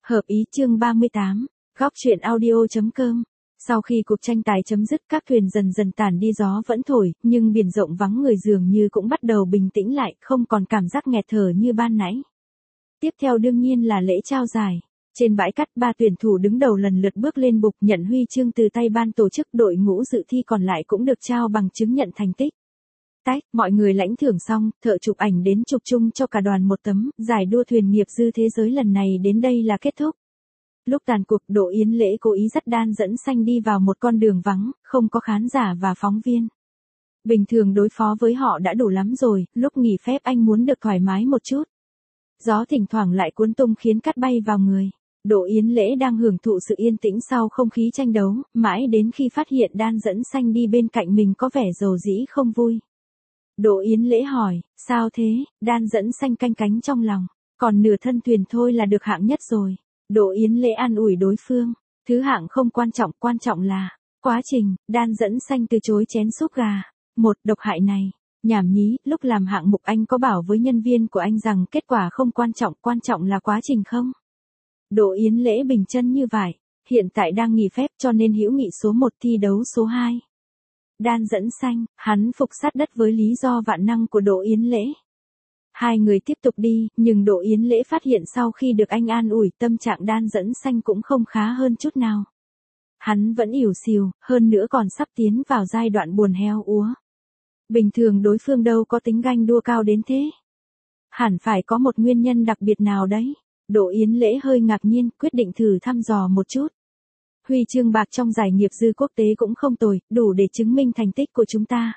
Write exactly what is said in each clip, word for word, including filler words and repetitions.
Hợp ý chương ba mươi tám, góc chuyện audio.com. Sau khi cuộc tranh tài chấm dứt, các thuyền dần dần tản đi, gió vẫn thổi, nhưng biển rộng vắng người dường như cũng bắt đầu bình tĩnh lại, không còn cảm giác nghẹt thở như ban nãy. Tiếp theo đương nhiên là lễ trao giải. Trên bãi cát, ba tuyển thủ đứng đầu lần lượt bước lên bục nhận huy chương từ tay ban tổ chức, đội ngũ dự thi còn lại cũng được trao bằng chứng nhận thành tích. Tách, mọi người lãnh thưởng xong, thợ chụp ảnh đến chụp chung cho cả đoàn một tấm. Giải đua thuyền nghiệp dư thế giới lần này đến đây là kết thúc. Lúc tàn cuộc, Đỗ Yến Lễ cố ý dắt Đan Dẫn Xanh đi vào một con đường vắng, không có khán giả và phóng viên. Bình thường đối phó với họ đã đủ lắm rồi, lúc nghỉ phép anh muốn được thoải mái một chút. Gió thỉnh thoảng lại cuốn tung khiến cát bay vào người. Đỗ Yến Lễ đang hưởng thụ sự yên tĩnh sau không khí tranh đấu, mãi đến khi phát hiện Đan Dẫn Xanh đi bên cạnh mình có vẻ rầu rĩ không vui. Đỗ Yến Lễ hỏi, sao thế? Đan Dẫn Xanh canh cánh trong lòng, còn nửa thân thuyền thôi là được hạng nhất rồi. Đỗ Yến Lễ an ủi đối phương, thứ hạng không quan trọng, quan trọng là quá trình. Đan Dẫn Xanh từ chối chén súp gà. Một độc hại này, nhảm nhí, lúc làm hạng mục anh có bảo với nhân viên của anh rằng kết quả không quan trọng, quan trọng là quá trình không? Đỗ Yến Lễ bình chân như vải, hiện tại đang nghỉ phép cho nên hữu nghị số một thi đấu số hai. Đan Dẫn Xanh, hắn phục sát đất với lý do vạn năng của Đỗ Yến Lễ. Hai người tiếp tục đi, nhưng Đỗ Yến Lễ phát hiện sau khi được anh an ủi, tâm trạng Đan Dẫn Xanh cũng không khá hơn chút nào. Hắn vẫn ỉu xìu, hơn nữa còn sắp tiến vào giai đoạn buồn heo úa. Bình thường đối phương đâu có tính ganh đua cao đến thế. Hẳn phải có một nguyên nhân đặc biệt nào đấy. Đỗ Yến Lễ hơi ngạc nhiên, quyết định thử thăm dò một chút. Huy chương bạc trong giải nghiệp dư quốc tế cũng không tồi, đủ để chứng minh thành tích của chúng ta.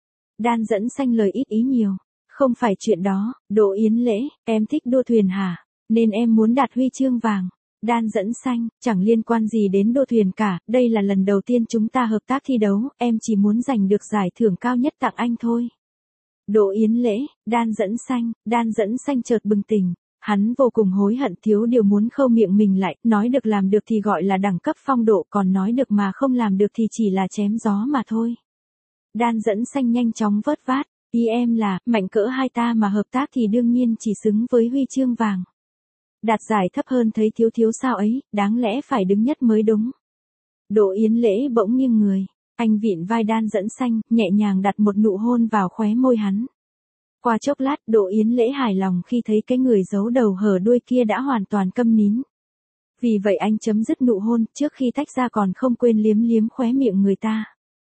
Đan Dẫn Xanh lời ít ý nhiều. Không phải chuyện đó, Đỗ Yến Lễ, em thích đua thuyền hả? Nên em muốn đạt huy chương vàng. Đan Dẫn Xanh, chẳng liên quan gì đến đua thuyền cả, đây là lần đầu tiên chúng ta hợp tác thi đấu, em chỉ muốn giành được giải thưởng cao nhất tặng anh thôi. Đỗ Yến Lễ, Đan Dẫn Xanh, Đan Dẫn Xanh chợt bừng tỉnh. Hắn vô cùng hối hận, thiếu điều muốn khâu miệng mình lại, nói được làm được thì gọi là đẳng cấp phong độ, còn nói được mà không làm được thì chỉ là chém gió mà thôi. Đan Dẫn Xanh nhanh chóng vớt vát, ý em là, mạnh cỡ hai ta mà hợp tác thì đương nhiên chỉ xứng với huy chương vàng. Đạt giải thấp hơn thấy thiếu thiếu sao ấy, đáng lẽ phải đứng nhất mới đúng. Đỗ Yến Lễ bỗng nghiêng người, anh vịn vai Đan Dẫn Xanh, nhẹ nhàng đặt một nụ hôn vào khóe môi hắn. Qua chốc lát, Đỗ Yến Lễ hài lòng khi thấy cái người giấu đầu hở đuôi kia đã hoàn toàn câm nín. Vì vậy anh chấm dứt nụ hôn, trước khi tách ra còn không quên liếm liếm khóe miệng người ta.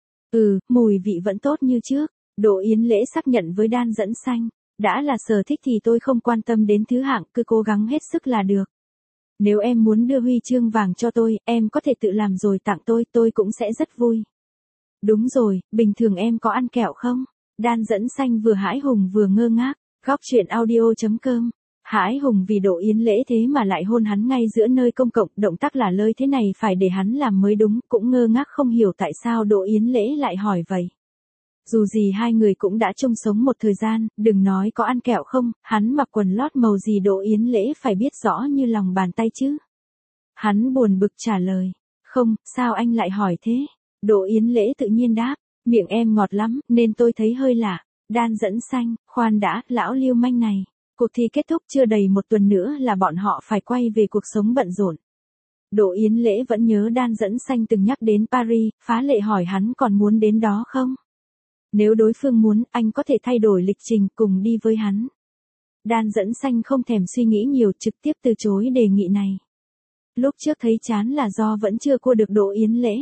Ừ, mùi vị vẫn tốt như trước. Đỗ Yến Lễ xác nhận với Đan Dẫn Xanh, đã là sở thích thì tôi không quan tâm đến thứ hạng, cứ cố gắng hết sức là được. Nếu em muốn đưa huy chương vàng cho tôi, em có thể tự làm rồi tặng tôi, tôi cũng sẽ rất vui. Đúng rồi, bình thường em có ăn kẹo không? Đan Dẫn Xanh vừa hãi hùng vừa ngơ ngác. Góc chuyện audio.com. Hãi hùng vì Đỗ Yến Lễ thế mà lại hôn hắn ngay giữa nơi công cộng, động tác lả lơi thế này phải để hắn làm mới đúng, cũng ngơ ngác không hiểu tại sao Đỗ Yến Lễ lại hỏi vậy. Dù gì hai người cũng đã chung sống một thời gian, đừng nói có ăn kẹo không, hắn mặc quần lót màu gì Đỗ Yến Lễ phải biết rõ như lòng bàn tay chứ. Hắn buồn bực trả lời, không, sao anh lại hỏi thế? Đỗ Yến Lễ tự nhiên đáp, miệng em ngọt lắm, nên tôi thấy hơi lạ. Đan Dẫn Xanh, khoan đã, lão lưu manh này. Cuộc thi kết thúc chưa đầy một tuần nữa là bọn họ phải quay về cuộc sống bận rộn. Đỗ Yến Lễ vẫn nhớ Đan Dẫn Xanh từng nhắc đến Paris, phá lệ hỏi hắn còn muốn đến đó không? Nếu đối phương muốn, anh có thể thay đổi lịch trình cùng đi với hắn. Đan Dẫn Xanh không thèm suy nghĩ nhiều, trực tiếp từ chối đề nghị này. Lúc trước thấy chán là do vẫn chưa cua được Đỗ Yến Lễ.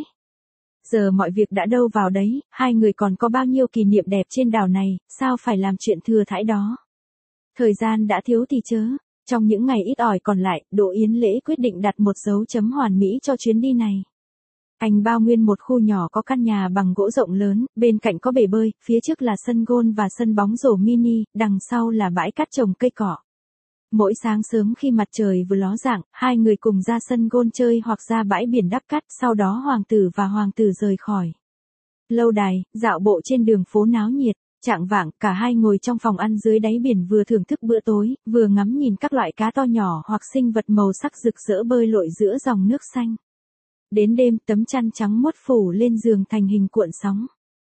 Giờ mọi việc đã đâu vào đấy, hai người còn có bao nhiêu kỷ niệm đẹp trên đảo này, sao phải làm chuyện thừa thãi đó. Thời gian đã thiếu thì chớ, trong những ngày ít ỏi còn lại, Đỗ Yến Lễ quyết định đặt một dấu chấm hoàn mỹ cho chuyến đi này. Anh bao nguyên một khu nhỏ có căn nhà bằng gỗ rộng lớn, bên cạnh có bể bơi, phía trước là sân golf và sân bóng rổ mini, đằng sau là bãi cát trồng cây cỏ. Mỗi sáng sớm khi mặt trời vừa ló dạng, hai người cùng ra sân golf chơi hoặc ra bãi biển đắp cát, sau đó hoàng tử và hoàng tử rời khỏi lâu đài, dạo bộ trên đường phố náo nhiệt. Chạng vạng, cả hai ngồi trong phòng ăn dưới đáy biển vừa thưởng thức bữa tối, vừa ngắm nhìn các loại cá to nhỏ hoặc sinh vật màu sắc rực rỡ bơi lội giữa dòng nước xanh. Đến đêm, tấm chăn trắng muốt phủ lên giường thành hình cuộn sóng.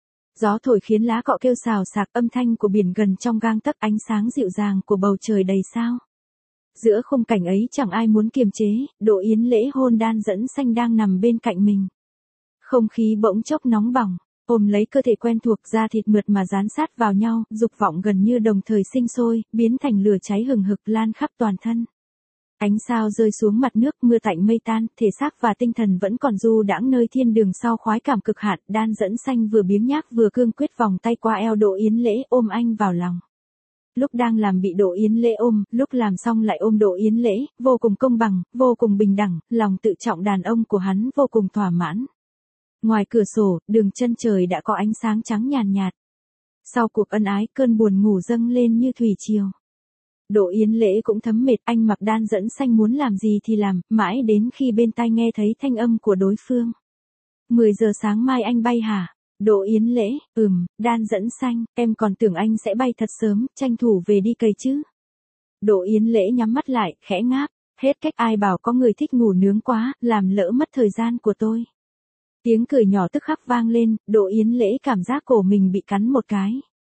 Gió thổi khiến lá cọ kêu xào xạc, âm thanh của biển gần trong gang tấc, ánh sáng dịu dàng của bầu trời đầy sao. Giữa khung cảnh ấy chẳng ai muốn kiềm chế, Đỗ Yến Lễ hôn Đan Dẫn Xanh đang nằm bên cạnh mình. Không khí bỗng chốc nóng bỏng, ôm lấy cơ thể quen thuộc, da thịt mượt mà dán sát vào nhau, dục vọng gần như đồng thời sinh sôi, biến thành lửa cháy hừng hực lan khắp toàn thân. Ánh sao rơi xuống mặt nước, mưa tạnh mây tan, thể xác và tinh thần vẫn còn du đãng nơi thiên đường sau khoái cảm cực hạn. Đan Dẫn Xanh vừa biếng nhác vừa cương quyết vòng tay qua eo Đỗ Yến Lễ, ôm anh vào lòng. Lúc đang làm bị Đỗ Yến Lễ ôm, lúc làm xong lại ôm Đỗ Yến Lễ, vô cùng công bằng, vô cùng bình đẳng, lòng tự trọng đàn ông của hắn vô cùng thỏa mãn. Ngoài cửa sổ, đường chân trời đã có ánh sáng trắng nhàn nhạt. Sau cuộc ân ái, cơn buồn ngủ dâng lên như thủy triều. Đỗ Yến Lễ cũng thấm mệt, anh mặc Đan Dẫn Xanh muốn làm gì thì làm, mãi đến khi bên tai nghe thấy thanh âm của đối phương. mười giờ sáng mai anh bay hả? Đỗ Yến Lễ, ừm, Đan Dẫn Xanh, em còn tưởng anh sẽ bay thật sớm, tranh thủ về đi cày chứ. Đỗ Yến Lễ nhắm mắt lại, khẽ ngáp, hết cách, ai bảo có người thích ngủ nướng quá, làm lỡ mất thời gian của tôi. Tiếng cười nhỏ tức khắc vang lên, Đỗ Yến Lễ cảm giác cổ mình bị cắn một cái.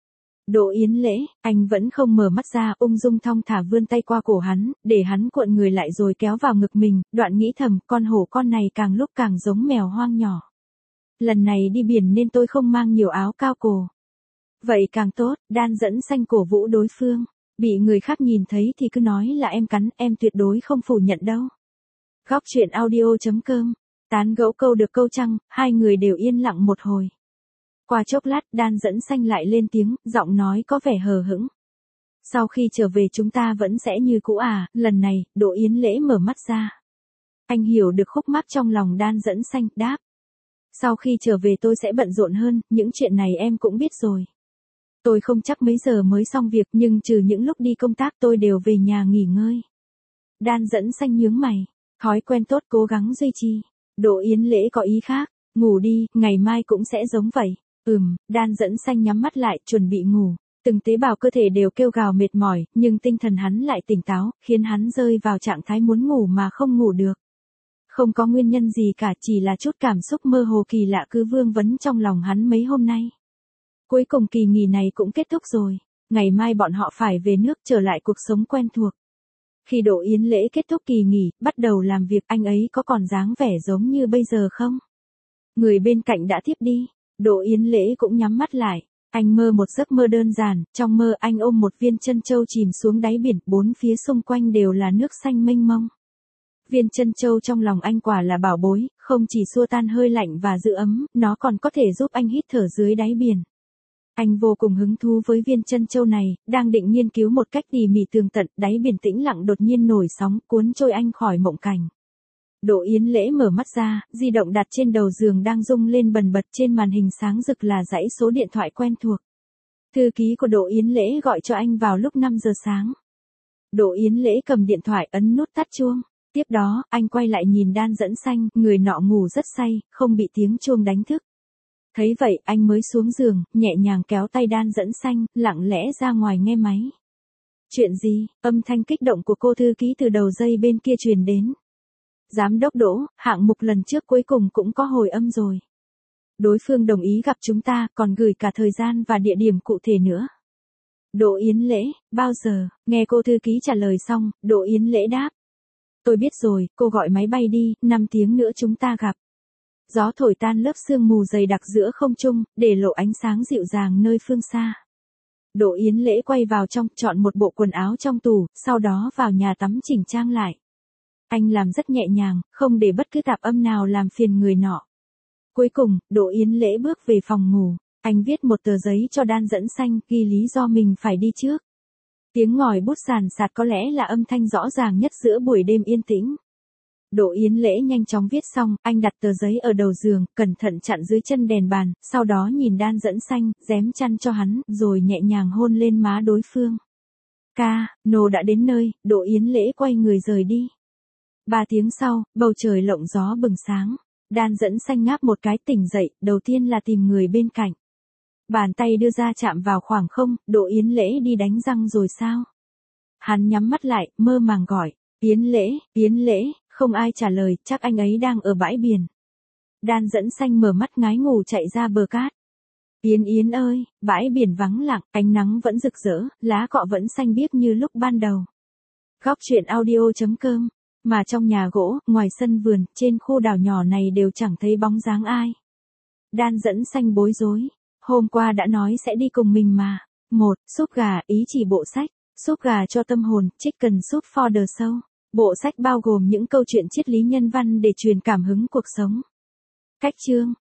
Đỗ Yến Lễ, anh vẫn không mở mắt ra, ung dung thong thả vươn tay qua cổ hắn, để hắn cuộn người lại rồi kéo vào ngực mình, đoạn nghĩ thầm, con hổ con này càng lúc càng giống mèo hoang nhỏ. Lần này đi biển nên tôi không mang nhiều áo cao cổ. Vậy càng tốt, Đan Dẫn Xanh cổ vũ đối phương. Bị người khác nhìn thấy thì cứ nói là em cắn, em tuyệt đối không phủ nhận đâu. Góc truyện audio chấm com. Tán gẫu câu được câu trăng, hai người đều yên lặng một hồi. Qua chốc lát, Đan Dẫn Xanh lại lên tiếng, giọng nói có vẻ hờ hững. Sau khi trở về chúng ta vẫn sẽ như cũ à, lần này, Đỗ Yến Lễ mở mắt ra. Anh hiểu được khúc mắc trong lòng Đan Dẫn Xanh, đáp. Sau khi trở về tôi sẽ bận rộn hơn, những chuyện này em cũng biết rồi. Tôi không chắc mấy giờ mới xong việc, nhưng trừ những lúc đi công tác tôi đều về nhà nghỉ ngơi. Đan Dẫn Xanh nhướng mày, thói quen tốt cố gắng duy trì. Đỗ Yến Lễ có ý khác, ngủ đi, ngày mai cũng sẽ giống vậy. Ừm, Đan Dẫn Xanh nhắm mắt lại, chuẩn bị ngủ. Từng tế bào cơ thể đều kêu gào mệt mỏi, nhưng tinh thần hắn lại tỉnh táo, khiến hắn rơi vào trạng thái muốn ngủ mà không ngủ được. Không có nguyên nhân gì cả, chỉ là chút cảm xúc mơ hồ kỳ lạ cứ vương vấn trong lòng hắn mấy hôm nay. Cuối cùng kỳ nghỉ này cũng kết thúc rồi, ngày mai bọn họ phải về nước trở lại cuộc sống quen thuộc. Khi Đỗ Yến Lễ kết thúc kỳ nghỉ, bắt đầu làm việc, anh ấy có còn dáng vẻ giống như bây giờ không? Người bên cạnh đã thiếp đi, Đỗ Yến Lễ cũng nhắm mắt lại. Anh mơ một giấc mơ đơn giản, trong mơ anh ôm một viên trân châu chìm xuống đáy biển, bốn phía xung quanh đều là nước xanh mênh mông. Viên trân châu trong lòng anh quả là bảo bối, không chỉ xua tan hơi lạnh và giữ ấm, nó còn có thể giúp anh hít thở dưới đáy biển. Anh vô cùng hứng thú với viên trân châu này, đang định nghiên cứu một cách tỉ mỉ tường tận, đáy biển tĩnh lặng đột nhiên nổi sóng, cuốn trôi anh khỏi mộng cảnh. Đỗ Yến Lễ mở mắt ra, di động đặt trên đầu giường đang rung lên bần bật, trên màn hình sáng rực là dãy số điện thoại quen thuộc. Thư ký của Đỗ Yến Lễ gọi cho anh vào lúc năm giờ sáng. Đỗ Yến Lễ cầm điện thoại ấn nút tắt chuông. Tiếp đó, anh quay lại nhìn Đan Dẫn Xanh, người nọ ngủ rất say, không bị tiếng chuông đánh thức. Thấy vậy, anh mới xuống giường, nhẹ nhàng kéo tay Đan Dẫn Xanh, lặng lẽ ra ngoài nghe máy. Chuyện gì? Âm thanh kích động của cô thư ký từ đầu dây bên kia truyền đến. Giám đốc Đỗ, hạng mục lần trước cuối cùng cũng có hồi âm rồi. Đối phương đồng ý gặp chúng ta, còn gửi cả thời gian và địa điểm cụ thể nữa. Đỗ Yến Lễ, bao giờ? Nghe cô thư ký trả lời xong, Đỗ Yến Lễ đáp. Tôi biết rồi, cô gọi máy bay đi, năm tiếng nữa chúng ta gặp. Gió thổi tan lớp sương mù dày đặc giữa không trung, để lộ ánh sáng dịu dàng nơi phương xa. Đỗ Yến Lễ quay vào trong, chọn một bộ quần áo trong tủ, sau đó vào nhà tắm chỉnh trang lại. Anh làm rất nhẹ nhàng, không để bất cứ tạp âm nào làm phiền người nọ. Cuối cùng, Đỗ Yến Lễ bước về phòng ngủ. Anh viết một tờ giấy cho Đan Dẫn Xanh, ghi lý do mình phải đi trước. Tiếng ngòi bút sàn sạt có lẽ là âm thanh rõ ràng nhất giữa buổi đêm yên tĩnh. Đỗ Yến Lễ nhanh chóng viết xong, anh đặt tờ giấy ở đầu giường, cẩn thận chặn dưới chân đèn bàn, sau đó nhìn Đan Dẫn Xanh, rém chăn cho hắn, rồi nhẹ nhàng hôn lên má đối phương. Ca, nô đã đến nơi, Đỗ Yến Lễ quay người rời đi. Ba tiếng sau, bầu trời lộng gió bừng sáng. Đan Dẫn Xanh ngáp một cái tỉnh dậy, đầu tiên là tìm người bên cạnh. Bàn tay đưa ra chạm vào khoảng không, Đỗ Yến Lễ đi đánh răng rồi sao? Hắn nhắm mắt lại, mơ màng gọi, Yến Lễ, Yến Lễ, không ai trả lời, chắc anh ấy đang ở bãi biển. Đan Dẫn Xanh mở mắt ngái ngủ chạy ra bờ cát. Yến Yến ơi, bãi biển vắng lặng, ánh nắng vẫn rực rỡ, lá cọ vẫn xanh biếc như lúc ban đầu. Góc chuyện audio chấm com. Mà trong nhà gỗ, ngoài sân vườn, trên khu đảo nhỏ này đều chẳng thấy bóng dáng ai. Đan dẫn xanh bối rối. Hôm qua đã nói sẽ đi cùng mình mà. một. Súp gà, ý chỉ bộ sách. Súp gà cho tâm hồn, Chicken Soup for the Soul. Bộ sách bao gồm những câu chuyện triết lý nhân văn để truyền cảm hứng cuộc sống. Cách chương.